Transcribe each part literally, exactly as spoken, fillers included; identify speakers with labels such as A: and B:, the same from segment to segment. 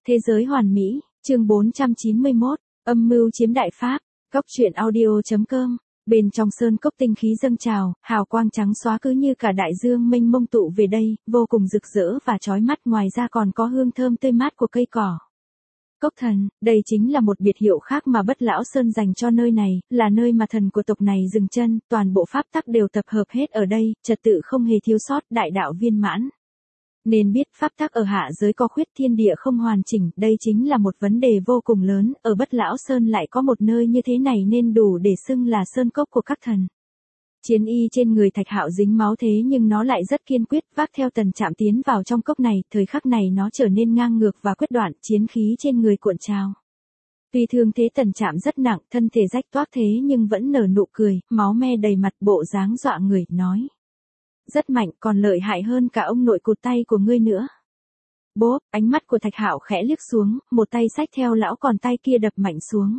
A: Thế giới hoàn mỹ, chương bốn trăm chín mươi mốt, âm mưu chiếm đại pháp, góc truyện audio.com. Bên trong sơn cốc tinh khí dâng trào, hào quang trắng xóa cứ như cả đại dương mênh mông tụ về đây, vô cùng rực rỡ và chói mắt, ngoài ra còn có hương thơm tươi mát của cây cỏ. Cốc thần, đây chính là một biệt hiệu khác mà Bất Lão Sơn dành cho nơi này, là nơi mà thần của tộc này dừng chân, toàn bộ pháp tắc đều tập hợp hết ở đây, trật tự không hề thiếu sót, đại đạo viên mãn. Nên biết pháp tắc ở hạ giới có khuyết, thiên địa không hoàn chỉnh, đây chính là một vấn đề vô cùng lớn, ở Bất Lão Sơn lại có một nơi như thế này nên đủ để xưng là sơn cốc của các thần. Chiến y trên người Thạch Hạo dính máu thế nhưng nó lại rất kiên quyết, vác theo Tần Trạm tiến vào trong cốc này, thời khắc này nó trở nên ngang ngược và quyết đoán, chiến khí trên người cuộn trào. Tuy thương thế Tần Trạm rất nặng, thân thể rách toác thế nhưng vẫn nở nụ cười, máu me đầy mặt, bộ dáng dọa người, nói. Rất mạnh, còn lợi hại hơn cả ông nội cụt tay của ngươi nữa. Bốp, ánh mắt của Thạch Hạo khẽ liếc xuống, một tay xách theo lão, còn tay kia đập mạnh xuống.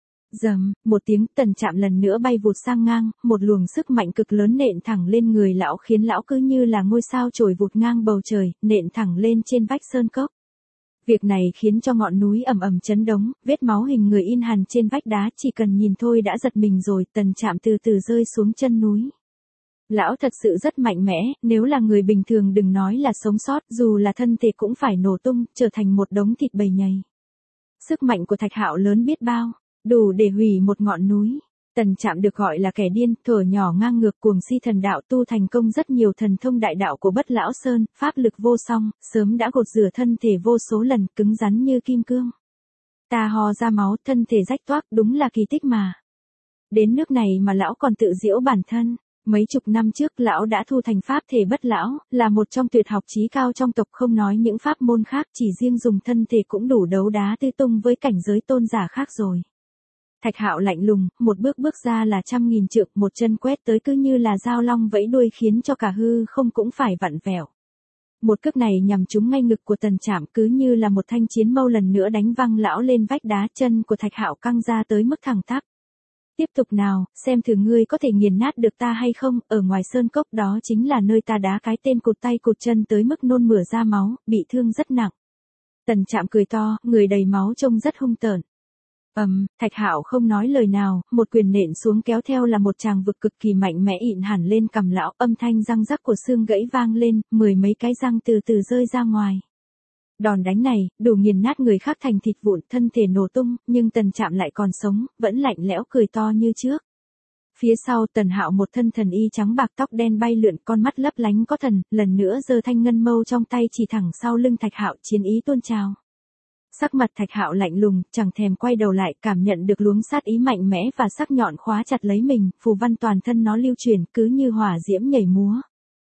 A: Dầm, một tiếng, Tần Trạm lần nữa bay vụt sang ngang, một luồng sức mạnh cực lớn nện thẳng lên người lão, khiến lão cứ như là ngôi sao trồi vụt ngang bầu trời, nện thẳng lên trên vách sơn cốc. Việc này khiến cho ngọn núi ầm ầm chấn động, vết máu hình người in hằn trên vách đá, chỉ cần nhìn thôi đã giật mình rồi. Tần Trạm từ từ rơi xuống chân núi. Lão thật sự rất mạnh mẽ, nếu là người bình thường đừng nói là sống sót, dù là thân thể cũng phải nổ tung, trở thành một đống thịt bầy nhầy. Sức mạnh của Thạch Hạo lớn biết bao, đủ để hủy một ngọn núi. Tần Trạm được gọi là kẻ điên, thuở nhỏ ngang ngược, cuồng si thần đạo, tu thành công rất nhiều thần thông đại đạo của Bất Lão Sơn, pháp lực vô song, sớm đã gột rửa thân thể vô số lần, cứng rắn như kim cương. Ta ho ra máu, thân thể rách toác, đúng là kỳ tích mà. Đến nước này mà lão còn tự giễu bản thân. Mấy chục năm trước lão đã thu thành pháp thể bất lão, là một trong tuyệt học chí cao trong tộc, không nói những pháp môn khác, chỉ riêng dùng thân thể cũng đủ đấu đá tứ tung với cảnh giới tôn giả khác rồi. Thạch Hạo lạnh lùng, một bước bước ra là trăm nghìn trượng, một chân quét tới cứ như là dao long vẫy đuôi, khiến cho cả hư không cũng phải vặn vẹo. Một cước này nhằm trúng ngay ngực của Tần Trạm, cứ như là một thanh chiến mâu lần nữa đánh văng lão lên vách đá, chân của Thạch Hạo căng ra tới mức thẳng tắp. Tiếp tục nào, xem thử ngươi có thể nghiền nát được ta hay không, ở ngoài sơn cốc đó chính là nơi ta đá cái tên cụt tay cụt chân tới mức nôn mửa ra máu, bị thương rất nặng. Tần Trạm cười to, người đầy máu trông rất hung tợn. Ầm, um, Thạch Hạo không nói lời nào, một quyền nện xuống kéo theo là một tràng vực cực kỳ mạnh mẽ ịn hẳn lên cằm lão, âm thanh răng rắc của xương gãy vang lên, mười mấy cái răng từ từ rơi ra ngoài. Đòn đánh này, đủ nghiền nát người khác thành thịt vụn, thân thể nổ tung, nhưng Tần Trạm lại còn sống, vẫn lạnh lẽo cười to như trước. Phía sau Tần Hạo một thân thần y trắng bạc, tóc đen bay lượn, con mắt lấp lánh có thần, lần nữa giơ thanh ngân mâu trong tay chỉ thẳng sau lưng Thạch Hạo, chiến ý tuôn trào. Sắc mặt Thạch Hạo lạnh lùng, chẳng thèm quay đầu lại, cảm nhận được luống sát ý mạnh mẽ và sắc nhọn khóa chặt lấy mình, phù văn toàn thân nó lưu truyền, cứ như hỏa diễm nhảy múa.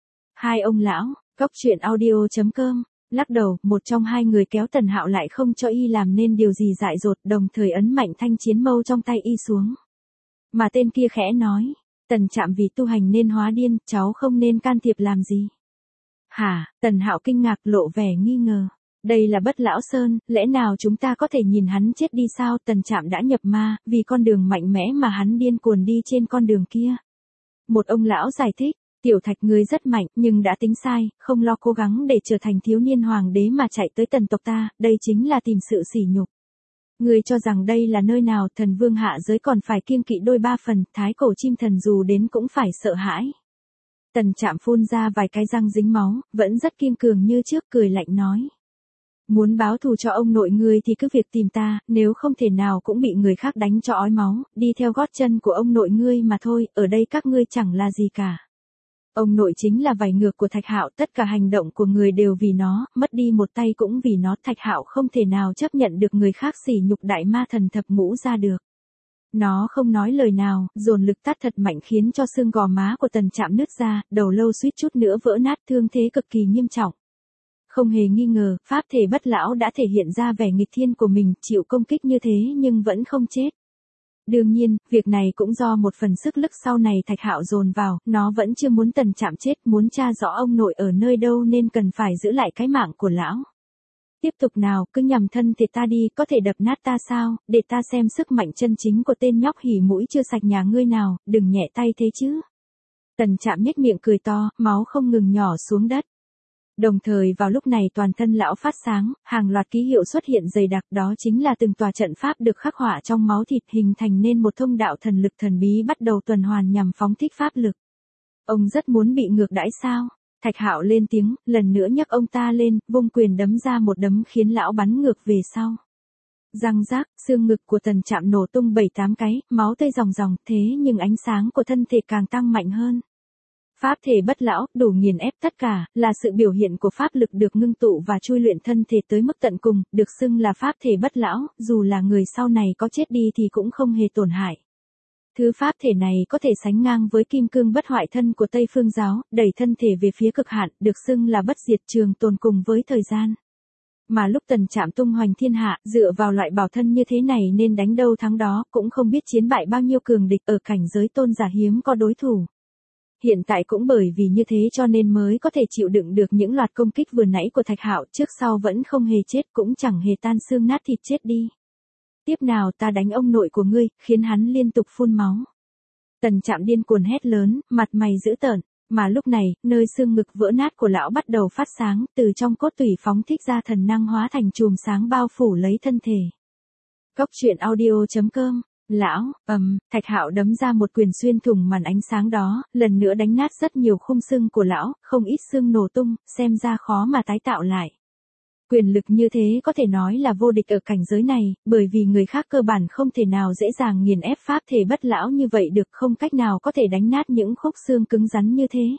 A: Hai ông lão, góc truyện audio.com. Lắc đầu, một trong hai người kéo Tần Hạo lại không cho y làm nên điều gì dại dột, đồng thời ấn mạnh thanh chiến mâu trong tay y xuống. Mà tên kia khẽ nói, Tần Trạm vì tu hành nên hóa điên, cháu không nên can thiệp làm gì. Hả? Tần Hạo kinh ngạc, lộ vẻ nghi ngờ. Đây là Bất Lão Sơn, lẽ nào chúng ta có thể nhìn hắn chết đi sao? Tần Trạm đã nhập ma, vì con đường mạnh mẽ mà hắn điên cuồng đi trên con đường kia. Một ông lão giải thích. Tiểu Thạch ngươi rất mạnh, nhưng đã tính sai, không lo cố gắng để trở thành thiếu niên hoàng đế mà chạy tới tần tộc ta, đây chính là tìm sự sỉ nhục. Ngươi cho rằng đây là nơi nào, thần vương hạ giới còn phải kiêng kỵ đôi ba phần, thái cổ chim thần dù đến cũng phải sợ hãi. Tần Trạm phun ra vài cái răng dính máu, vẫn rất kiên cường như trước, cười lạnh nói. Muốn báo thù cho ông nội ngươi thì cứ việc tìm ta, nếu không thể nào cũng bị người khác đánh cho ói máu, đi theo gót chân của ông nội ngươi mà thôi, ở đây các ngươi chẳng là gì cả. Ông nội chính là vảy ngược của Thạch Hạo, tất cả hành động của người đều vì nó, mất đi một tay cũng vì nó. Thạch Hạo không thể nào chấp nhận được người khác sỉ nhục đại ma thần thập ngũ ra được. Nó không nói lời nào, dồn lực tát thật mạnh khiến cho xương gò má của Tần Trạm nứt ra, đầu lâu suýt chút nữa vỡ nát, thương thế cực kỳ nghiêm trọng. Không hề nghi ngờ, pháp thể bất lão đã thể hiện ra vẻ nghịch thiên của mình, chịu công kích như thế nhưng vẫn không chết. Đương nhiên, việc này cũng do một phần sức lực sau này Thạch Hạo dồn vào, nó vẫn chưa muốn Tần Trạm chết, muốn tra rõ ông nội ở nơi đâu nên cần phải giữ lại cái mạng của lão. Tiếp tục nào, cứ nhằm thân thì ta đi, có thể đập nát ta sao, để ta xem sức mạnh chân chính của tên nhóc hỉ mũi chưa sạch nhà ngươi nào, đừng nhẹ tay thế chứ. Tần Trạm nhếch miệng cười to, máu không ngừng nhỏ xuống đất. Đồng thời vào lúc này toàn thân lão phát sáng, hàng loạt ký hiệu xuất hiện dày đặc, đó chính là từng tòa trận pháp được khắc họa trong máu thịt hình thành nên một thông đạo thần lực thần bí bắt đầu tuần hoàn nhằm phóng thích pháp lực. Ông rất muốn bị ngược đãi sao? Thạch Hạo lên tiếng, lần nữa nhấc ông ta lên, vung quyền đấm ra một đấm khiến lão bắn ngược về sau. Răng rác, xương ngực của Tần Trạm nổ tung bảy tám cái, máu tươi ròng ròng, thế nhưng ánh sáng của thân thể càng tăng mạnh hơn. Pháp thể bất lão, đủ nghiền ép tất cả, là sự biểu hiện của pháp lực được ngưng tụ và chui luyện thân thể tới mức tận cùng, được xưng là pháp thể bất lão, dù là người sau này có chết đi thì cũng không hề tổn hại. Thứ pháp thể này có thể sánh ngang với kim cương bất hoại thân của Tây Phương giáo, đẩy thân thể về phía cực hạn, được xưng là bất diệt trường tồn cùng với thời gian. Mà lúc Tần Trạm tung hoành thiên hạ, dựa vào loại bảo thân như thế này nên đánh đâu thắng đó, cũng không biết chiến bại bao nhiêu cường địch ở cảnh giới tôn giả hiếm có đối thủ. Hiện tại cũng bởi vì như thế cho nên mới có thể chịu đựng được những loạt công kích vừa nãy của Thạch Hạo, trước sau vẫn không hề chết, cũng chẳng hề tan xương nát thịt chết đi. Tiếp nào ta đánh ông nội của ngươi, khiến hắn liên tục phun máu. Tần Trạm điên cuồng hét lớn, mặt mày dữ tợn, mà lúc này, nơi xương ngực vỡ nát của lão bắt đầu phát sáng, từ trong cốt tủy phóng thích ra thần năng hóa thành chùm sáng bao phủ lấy thân thể. Cốc truyện audio chấm com. Lão, ầm, Thạch Hạo đấm ra một quyền xuyên thủng màn ánh sáng đó, lần nữa đánh nát rất nhiều khung xương của lão, không ít xương nổ tung, xem ra khó mà tái tạo lại. Quyền lực như thế có thể nói là vô địch ở cảnh giới này, bởi vì người khác cơ bản không thể nào dễ dàng nghiền ép pháp thể bất lão như vậy được, không cách nào có thể đánh nát những khúc xương cứng rắn như thế.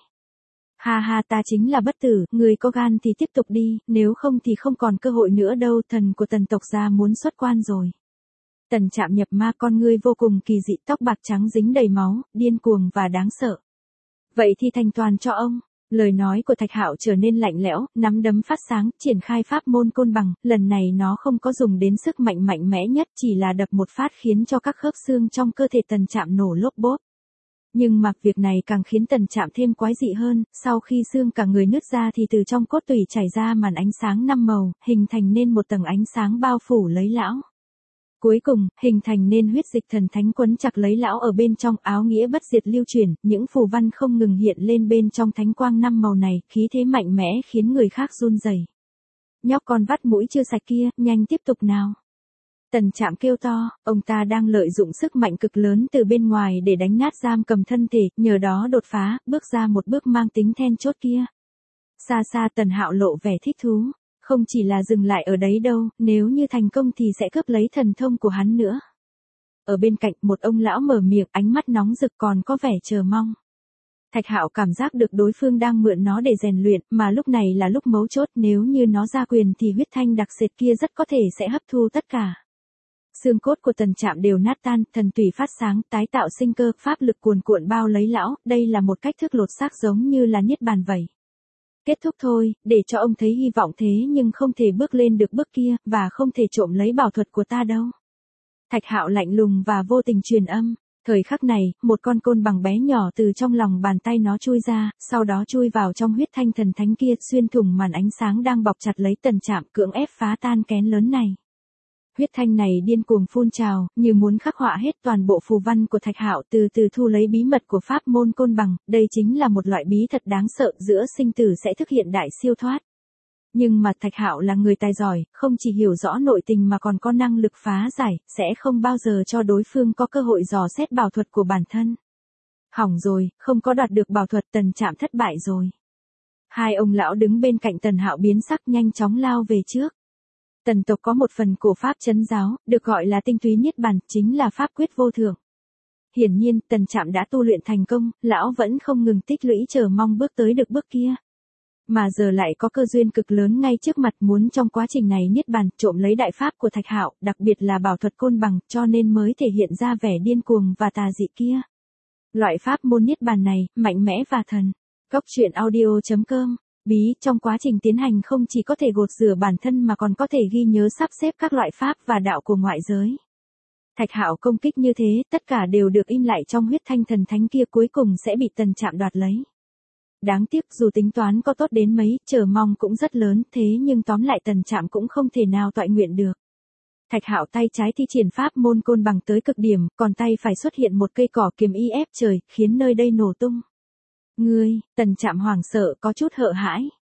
A: Ha ha, ta chính là bất tử, người có gan thì tiếp tục đi, nếu không thì không còn cơ hội nữa đâu, thần của Tần tộc gia muốn xuất quan rồi. Tần Trạm nhập ma, con ngươi vô cùng kỳ dị, tóc bạc trắng dính đầy máu, điên cuồng và đáng sợ. Vậy thì thành toàn cho ông. Lời nói của Thạch Hạo trở nên lạnh lẽo, nắm đấm phát sáng, triển khai pháp môn côn bằng, lần này nó không có dùng đến sức mạnh mạnh mẽ nhất, chỉ là đập một phát khiến cho các khớp xương trong cơ thể Tần Trạm nổ lốp bốp. Nhưng mặc việc này càng khiến Tần Trạm thêm quái dị hơn, sau khi xương cả người nứt ra thì từ trong cốt tủy chảy ra màn ánh sáng năm màu, hình thành nên một tầng ánh sáng bao phủ lấy lão. Cuối cùng, hình thành nên huyết dịch thần thánh quấn chặt lấy lão ở bên trong, áo nghĩa bất diệt lưu chuyển, những phù văn không ngừng hiện lên bên trong thánh quang năm màu này, khí thế mạnh mẽ khiến người khác run rẩy. Nhóc con vắt mũi chưa sạch kia, nhanh tiếp tục nào. Tần Trạm kêu to, ông ta đang lợi dụng sức mạnh cực lớn từ bên ngoài để đánh nát giam cầm thân thể, nhờ đó đột phá, bước ra một bước mang tính then chốt kia. Xa xa Tần Hạo lộ vẻ thích thú. Không chỉ là dừng lại ở đấy đâu, nếu như thành công thì sẽ cướp lấy thần thông của hắn nữa. Ở bên cạnh một ông lão mở miệng, ánh mắt nóng rực còn có vẻ chờ mong. Thạch Hạo cảm giác được đối phương đang mượn nó để rèn luyện, mà lúc này là lúc mấu chốt, nếu như nó ra quyền thì huyết thanh đặc sệt kia rất có thể sẽ hấp thu tất cả. Xương cốt của Tần Trạm đều nát tan, thần tủy phát sáng, tái tạo sinh cơ, pháp lực cuồn cuộn bao lấy lão, đây là một cách thức lột xác giống như là niết bàn vậy. Kết thúc thôi, để cho ông thấy hy vọng thế nhưng không thể bước lên được bước kia, và không thể trộm lấy bảo thuật của ta đâu. Thạch Hạo lạnh lùng và vô tình truyền âm. Thời khắc này, một con côn bằng bé nhỏ từ trong lòng bàn tay nó chui ra, sau đó chui vào trong huyết thanh thần thánh kia, xuyên thủng màn ánh sáng đang bọc chặt lấy Tần Trạm, cưỡng ép phá tan kén lớn này. Huyết thanh này điên cuồng phun trào, như muốn khắc họa hết toàn bộ phù văn của Thạch Hạo, từ từ thu lấy bí mật của pháp môn côn bằng, đây chính là một loại bí thật đáng sợ, giữa sinh tử sẽ thực hiện đại siêu thoát. Nhưng mà Thạch Hạo là người tài giỏi, không chỉ hiểu rõ nội tình mà còn có năng lực phá giải, sẽ không bao giờ cho đối phương có cơ hội dò xét bảo thuật của bản thân. Hỏng rồi, không có đoạt được bảo thuật, Tần Trạm thất bại rồi. Hai ông lão đứng bên cạnh Tần Hạo biến sắc, nhanh chóng lao về trước. Tần tộc có một phần cổ pháp trấn giáo, được gọi là tinh túy niết bàn, chính là pháp quyết vô thượng. Hiển nhiên, Tần Trạm đã tu luyện thành công, lão vẫn không ngừng tích lũy chờ mong bước tới được bước kia. Mà giờ lại có cơ duyên cực lớn ngay trước mặt, muốn trong quá trình này niết bàn, trộm lấy đại pháp của Thạch Hạo, đặc biệt là bảo thuật côn bằng, cho nên mới thể hiện ra vẻ điên cuồng và tà dị kia. Loại pháp môn niết bàn này, mạnh mẽ và thần. Cốc truyện audio chấm com. Bí, trong quá trình tiến hành không chỉ có thể gột rửa bản thân mà còn có thể ghi nhớ sắp xếp các loại pháp và đạo của ngoại giới. Thạch Hạo công kích như thế, tất cả đều được in lại trong huyết thanh thần thánh kia, cuối cùng sẽ bị Tần Trạm đoạt lấy. Đáng tiếc, dù tính toán có tốt đến mấy, chờ mong cũng rất lớn, thế nhưng tóm lại Tần Trạm cũng không thể nào toại nguyện được. Thạch Hạo tay trái thi triển pháp môn côn bằng tới cực điểm, còn tay phải xuất hiện một cây cỏ kiếm y ép trời, khiến nơi đây nổ tung. Ngươi, Tần Trạm hoảng sợ, có chút hsợ hãi.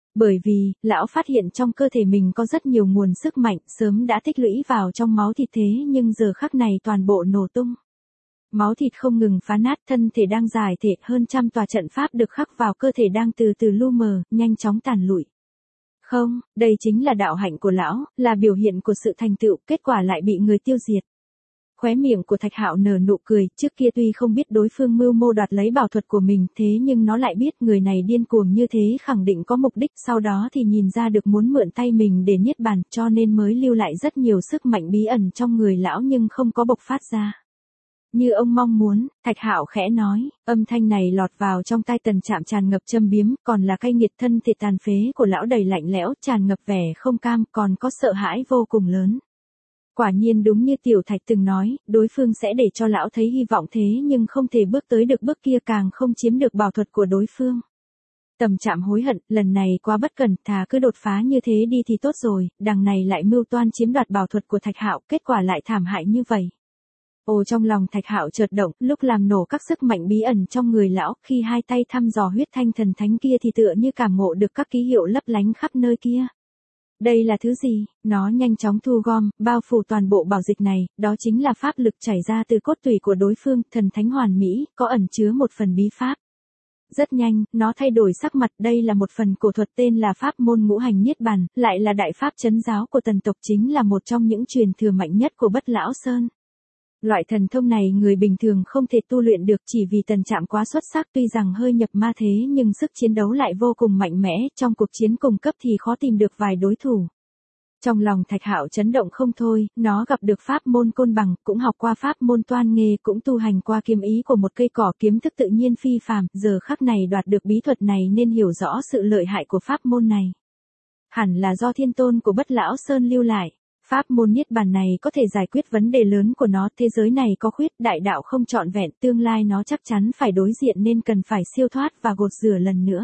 A: Bởi vì, lão phát hiện trong cơ thể mình có rất nhiều nguồn sức mạnh sớm đã tích lũy vào trong máu thịt thế nhưng giờ khắc này toàn bộ nổ tung. Máu thịt không ngừng phá nát, thân thể đang giải thể, hơn trăm tòa trận pháp được khắc vào cơ thể đang từ từ lu mờ, nhanh chóng tàn lụi. Không, đây chính là đạo hạnh của lão, là biểu hiện của sự thành tựu, kết quả lại bị người tiêu diệt. Khóe miệng của Thạch Hạo nở nụ cười, trước kia tuy không biết đối phương mưu mô đoạt lấy bảo thuật của mình, thế nhưng nó lại biết người này điên cuồng như thế khẳng định có mục đích, sau đó thì nhìn ra được muốn mượn tay mình để niết bàn, cho nên mới lưu lại rất nhiều sức mạnh bí ẩn trong người lão nhưng không có bộc phát ra. Như ông mong muốn, Thạch Hạo khẽ nói, âm thanh này lọt vào trong tai Tần Trạm tràn ngập châm biếm, còn là cay nghiệt, thân thể tàn phế của lão đầy lạnh lẽo, tràn ngập vẻ không cam, còn có sợ hãi vô cùng lớn. Quả nhiên đúng như Tiểu Thạch từng nói, đối phương sẽ để cho lão thấy hy vọng thế nhưng không thể bước tới được bước kia, càng không chiếm được bảo thuật của đối phương. Tần Trạm hối hận, lần này quá bất cẩn, thà cứ đột phá như thế đi thì tốt rồi, đằng này lại mưu toan chiếm đoạt bảo thuật của Thạch Hạo, kết quả lại thảm hại như vậy. Ồ, trong lòng Thạch Hạo chợt động, lúc làm nổ các sức mạnh bí ẩn trong người lão, khi hai tay thăm dò huyết thanh thần thánh kia thì tựa như cảm ngộ được các ký hiệu lấp lánh khắp nơi kia. Đây là thứ gì? Nó nhanh chóng thu gom, bao phủ toàn bộ bảo dịch này, đó chính là pháp lực chảy ra từ cốt tủy của đối phương, thần thánh hoàn mỹ, có ẩn chứa một phần bí pháp. Rất nhanh, nó thay đổi sắc mặt, đây là một phần cổ thuật tên là pháp môn ngũ hành niết bàn, lại là đại pháp trấn giáo của Tần tộc, chính là một trong những truyền thừa mạnh nhất của Bất Lão Sơn. Loại thần thông này người bình thường không thể tu luyện được, chỉ vì Tần Trạm quá xuất sắc, tuy rằng hơi nhập ma thế nhưng sức chiến đấu lại vô cùng mạnh mẽ, trong cuộc chiến cùng cấp thì khó tìm được vài đối thủ. Trong lòng Thạch Hạo chấn động không thôi, nó gặp được pháp môn côn bằng, cũng học qua pháp môn toan nghê, cũng tu hành qua kiếm ý của một cây cỏ, kiếm thức tự nhiên phi phàm, giờ khắc này đoạt được bí thuật này nên hiểu rõ sự lợi hại của pháp môn này. Hẳn là do thiên tôn của Bất Lão Sơn lưu lại. Pháp môn niết bàn này có thể giải quyết vấn đề lớn của nó, thế giới này có khuyết, đại đạo không trọn vẹn, tương lai nó chắc chắn phải đối diện nên cần phải siêu thoát và gột rửa lần nữa.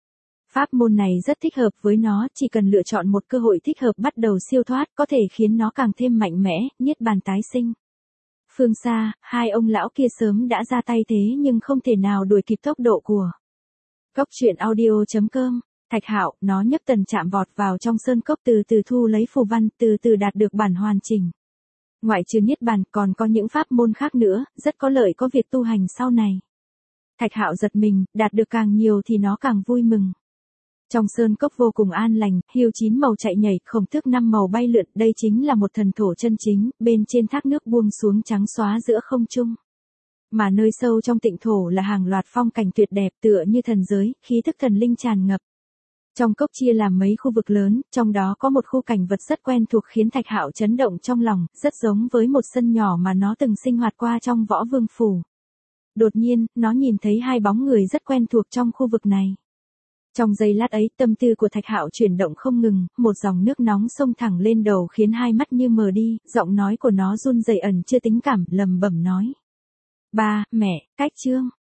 A: Pháp môn này rất thích hợp với nó, chỉ cần lựa chọn một cơ hội thích hợp bắt đầu siêu thoát, có thể khiến nó càng thêm mạnh mẽ, niết bàn tái sinh. Phương xa, hai ông lão kia sớm đã ra tay thế nhưng không thể nào đuổi kịp tốc độ của Cốc truyện audio chấm com. Thạch Hạo, nó nhấc Tần Trạm vọt vào trong sơn cốc, từ từ thu lấy phù văn, từ từ đạt được bản hoàn chỉnh. Ngoại trừ niết bàn, còn có những pháp môn khác nữa, rất có lợi có việc tu hành sau này. Thạch Hạo giật mình, đạt được càng nhiều thì nó càng vui mừng. Trong sơn cốc vô cùng an lành, hiêu chín màu chạy nhảy, khổng tước năm màu bay lượn, đây chính là một thần thổ chân chính, bên trên thác nước buông xuống trắng xóa giữa không trung. Mà nơi sâu trong tịnh thổ là hàng loạt phong cảnh tuyệt đẹp tựa như thần giới, khí thức thần linh tràn ngập. Trong cốc chia làm mấy khu vực lớn, trong đó có một khu cảnh vật rất quen thuộc khiến Thạch Hạo chấn động trong lòng, rất giống với một sân nhỏ mà nó từng sinh hoạt qua trong Võ Vương Phủ. Đột nhiên, nó nhìn thấy hai bóng người rất quen thuộc trong khu vực này. Trong giây lát ấy, tâm tư của Thạch Hạo chuyển động không ngừng, một dòng nước nóng xông thẳng lên đầu khiến hai mắt như mờ đi, giọng nói của nó run rẩy ẩn chưa tính cảm, lẩm bẩm nói. Ba, mẹ, cách chương.